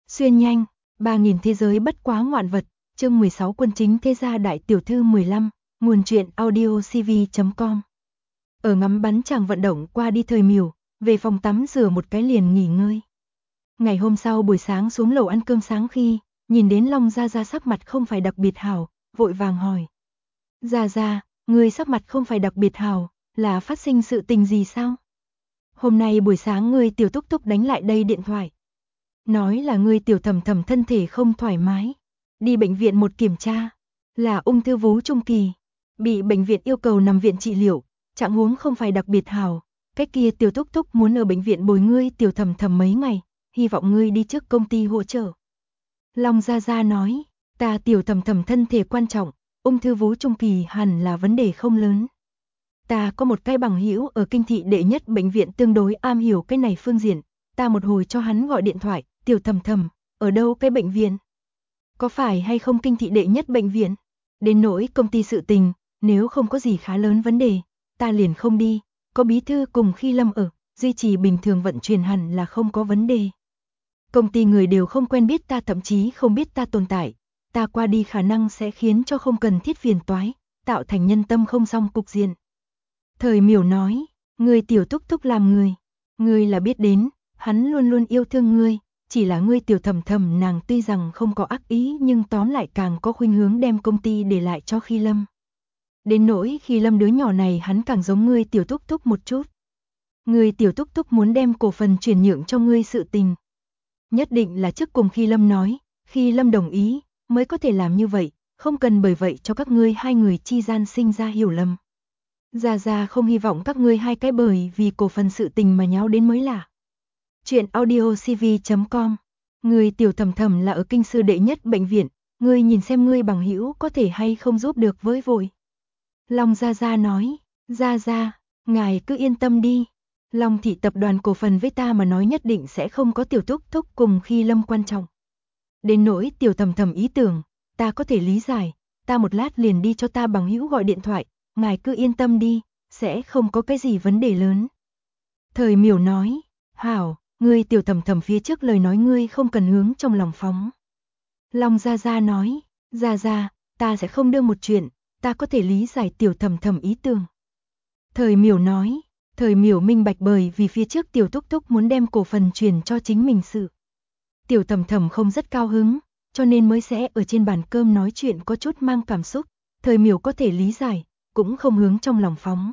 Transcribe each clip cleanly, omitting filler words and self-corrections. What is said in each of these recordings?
Xuyên nhanh, 3000 thế giới bất quá ngoạn vật, chương 16 quân chính thế gia đại tiểu thư 15, nguồn truyện audiocv.com. Ở ngắm bắn chàng vận động qua đi thời miểu, về phòng tắm rửa một cái liền nghỉ ngơi. Ngày hôm sau buổi sáng xuống lầu ăn cơm sáng khi, nhìn đến Long Gia Gia sắc mặt không phải đặc biệt hảo, vội vàng hỏi. Gia Gia, ngươi sắc mặt không phải đặc biệt hảo, là phát sinh sự tình gì sao? Hôm nay buổi sáng ngươi tiểu Túc Túc đánh lại đây điện thoại. Nói là ngươi tiểu Thầm Thầm thân thể không thoải mái, đi bệnh viện một kiểm tra, là ung thư vú trung kỳ, bị bệnh viện yêu cầu nằm viện trị liệu, trạng huống không phải đặc biệt hảo, cái kia tiểu Túc Túc muốn ở bệnh viện bồi ngươi tiểu Thầm Thầm mấy ngày, hy vọng ngươi đi trước công ty hỗ trợ. Long Gia Gia nói, ta tiểu Thầm Thầm thân thể quan trọng, ung thư vú trung kỳ hẳn là vấn đề không lớn. Ta có một cái bằng hữu ở kinh thị đệ nhất bệnh viện tương đối am hiểu cái này phương diện, ta một hồi cho hắn gọi điện thoại, tiểu Thầm Thầm, ở đâu cái bệnh viện? Có phải hay không kinh thị đệ nhất bệnh viện? Đến nỗi công ty sự tình, nếu không có gì khá lớn vấn đề, ta liền không đi, có bí thư cùng Khi Lâm ở, duy trì bình thường vận chuyển hẳn là không có vấn đề. Công ty người đều không quen biết ta, thậm chí không biết ta tồn tại, ta qua đi khả năng sẽ khiến cho không cần thiết phiền toái, tạo thành nhân tâm không xong cục diện. Thời miểu nói, ngươi tiểu Túc Túc làm ngươi là biết đến, hắn luôn luôn yêu thương ngươi, chỉ là ngươi tiểu Thầm Thầm nàng tuy rằng không có ác ý nhưng tóm lại càng có khuynh hướng đem công ty để lại cho Khi Lâm. Đến nỗi Khi Lâm đứa nhỏ này hắn càng giống ngươi tiểu Túc Túc một chút. Ngươi tiểu Túc Túc muốn đem cổ phần chuyển nhượng cho ngươi sự tình. Nhất định là trước cùng Khi Lâm nói, Khi Lâm đồng ý, mới có thể làm như vậy, không cần bởi vậy cho các ngươi hai người chi gian sinh ra hiểu lầm. Gia Gia không hy vọng các ngươi hai cái bởi vì cổ phần sự tình mà nháo đến mới lạ. Chuyện audiocv.com. Ngươi tiểu Thầm Thầm là ở kinh sư đệ nhất bệnh viện, ngươi nhìn xem ngươi bằng hữu có thể hay không giúp được với vội. Long Gia Gia nói, Gia Gia, ngài cứ yên tâm đi. Long thị tập đoàn cổ phần với ta mà nói nhất định sẽ không có tiểu Túc Túc cùng Khi Lâm quan trọng. Đến nỗi tiểu Thầm Thầm ý tưởng, ta có thể lý giải, ta một lát liền đi cho ta bằng hữu gọi điện thoại, ngài cứ yên tâm đi, sẽ không có cái gì vấn đề lớn. Thời miểu nói, hảo, ngươi tiểu Thầm Thầm phía trước lời nói ngươi không cần hướng trong lòng phóng. Long Gia Gia nói, Gia Gia, ta sẽ không đưa một chuyện, ta có thể lý giải tiểu Thầm Thầm ý tưởng. Thời miểu nói, thời miểu minh bạch bởi vì phía trước tiểu Túc Túc muốn đem cổ phần truyền cho chính mình sự. Tiểu Thầm Thầm không rất cao hứng, cho nên mới sẽ ở trên bàn cơm nói chuyện có chút mang cảm xúc, thời miểu có thể lý giải, cũng không hướng trong lòng phóng.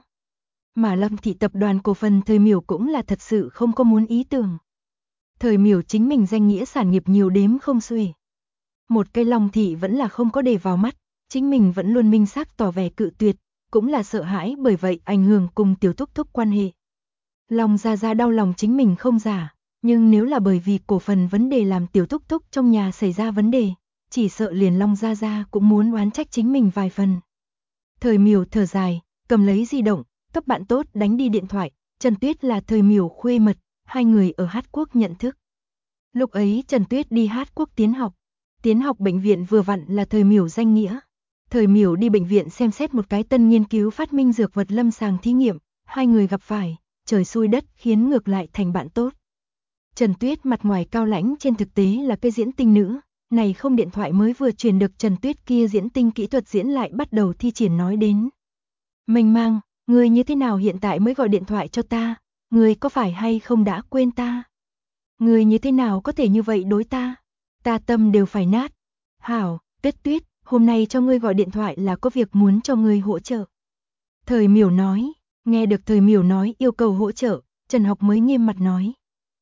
Mà Lâm thị tập đoàn cổ phần thời miểu cũng là thật sự không có muốn ý tưởng. Thời miểu chính mình danh nghĩa sản nghiệp nhiều đếm không xuể. Một cây Long thị vẫn là không có để vào mắt, chính mình vẫn luôn minh xác tỏ vẻ cự tuyệt, cũng là sợ hãi bởi vậy ảnh hưởng cùng tiểu Túc Túc quan hệ. Long Gia Gia đau lòng chính mình không giả, nhưng nếu là bởi vì cổ phần vấn đề làm tiểu Túc Túc trong nhà xảy ra vấn đề, chỉ sợ liền Long Gia Gia cũng muốn oán trách chính mình vài phần. Thời miểu thở dài, cầm lấy di động, cấp bạn tốt đánh đi điện thoại, Trần Tuyết là thời miểu khuê mật, hai người ở Hát Quốc nhận thức. Lúc ấy Trần Tuyết đi Hát Quốc tiến học bệnh viện vừa vặn là thời miểu danh nghĩa. Thời miểu đi bệnh viện xem xét một cái tân nghiên cứu phát minh dược vật lâm sàng thí nghiệm, hai người gặp phải, trời xui đất khiến ngược lại thành bạn tốt. Trần Tuyết mặt ngoài cao lãnh trên thực tế là cái diễn tinh nữ, này không điện thoại mới vừa truyền được Trần Tuyết kia diễn tinh kỹ thuật diễn lại bắt đầu thi triển nói đến. Mênh mang, ngươi như thế nào hiện tại mới gọi điện thoại cho ta, ngươi có phải hay không đã quên ta? Ngươi như thế nào có thể như vậy đối ta? Ta tâm đều phải nát. Hảo, Tuyết Tuyết, hôm nay cho ngươi gọi điện thoại là có việc muốn cho ngươi hỗ trợ. Thời miểu nói, nghe được thời miểu nói yêu cầu hỗ trợ, Trần Học mới nghiêm mặt nói.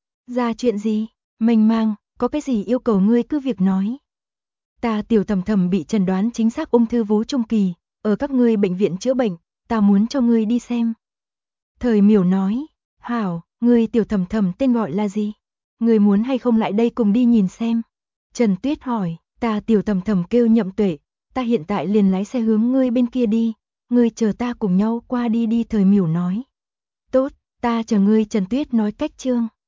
Ra chuyện gì? Mênh mang, có cái gì yêu cầu ngươi cứ việc nói. Ta tiểu Thầm Thầm bị chẩn đoán chính xác ung thư vú trung kỳ, ở các ngươi bệnh viện chữa bệnh, ta muốn cho ngươi đi xem. Thời miểu nói, hảo, ngươi tiểu Thầm Thầm tên gọi là gì? Ngươi muốn hay không lại đây cùng đi nhìn xem? Trần Tuyết hỏi, ta tiểu Thầm Thầm kêu Nhậm Tuệ, ta hiện tại liền lái xe hướng ngươi bên kia đi, ngươi chờ ta cùng nhau qua đi đi thời miểu nói. Tốt, ta chờ ngươi Trần Tuyết nói cách trương.